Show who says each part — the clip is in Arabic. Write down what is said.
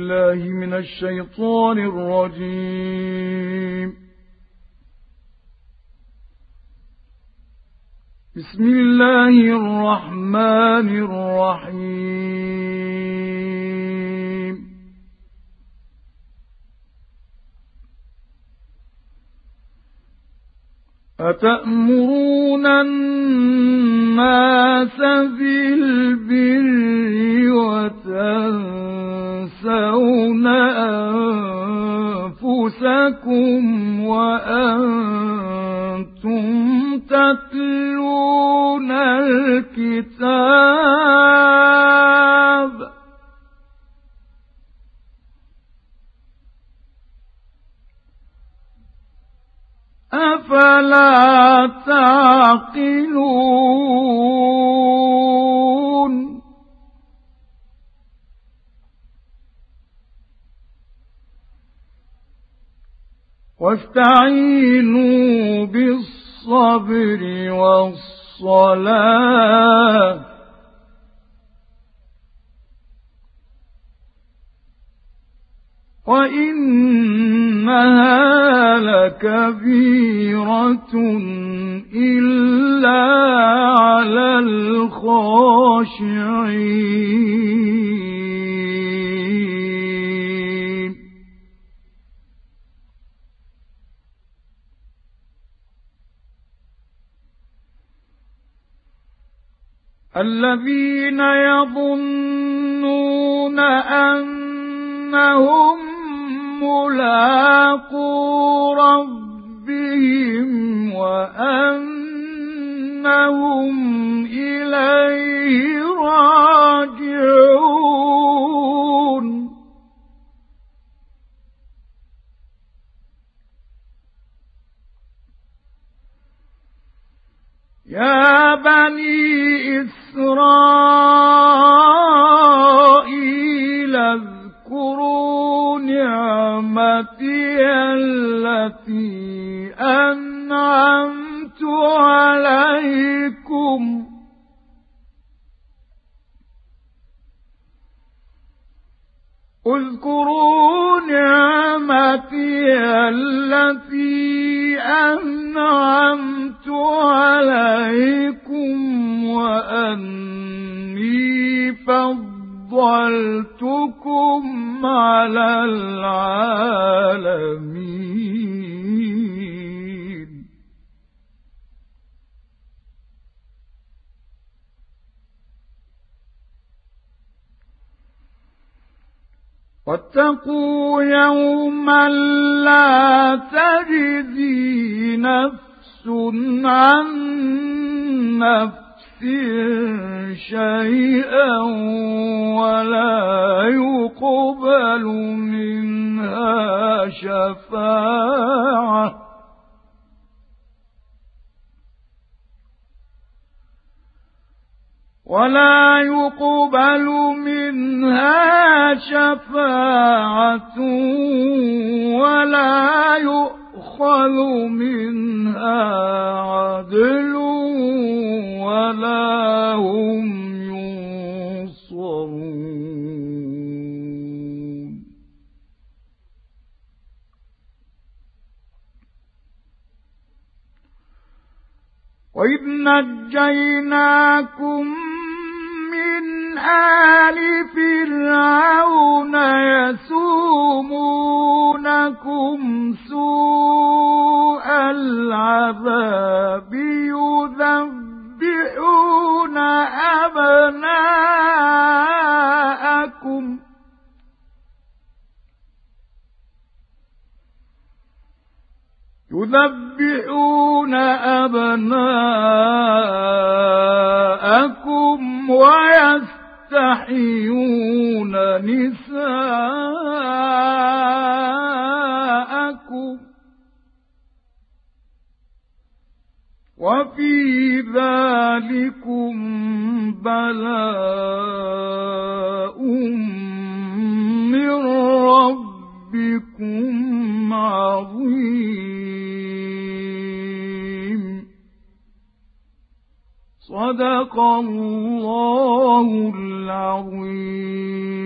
Speaker 1: بالله من الشيطان الرجيم. بسم الله الرحمن الرحيم. أتأمرون الناس بالبر وتنسون أنفسكم وأنتم تتلون الكتاب أفلا تعقلون واستعينوا بالصبر والصلاة وإنها لكبيرة إلا على الخاشعين. الذين يظنون أنهم ملاقو ربهم وأنهم إليه راجعون. يا بني إسرائيل اذكروا نعمتي التي أنعمت عليكم اذكروا نعمتي التي أنعمت عليكم وأني فضلتكم على العالمين. واتقوا يوما لا تجزي نفس عن نفس شيئا ولا يقبل منها شفاعة ولا يؤخذ منها عدل ولا هم ينصرون. وإذ نجيناكم من آل فرعون يسومونكم سوء العذاب يذبحون أبناءكم ويستحيون نساءكم وفي ذلكم بلاء من ربكم عظيم. صدق الله العظيم.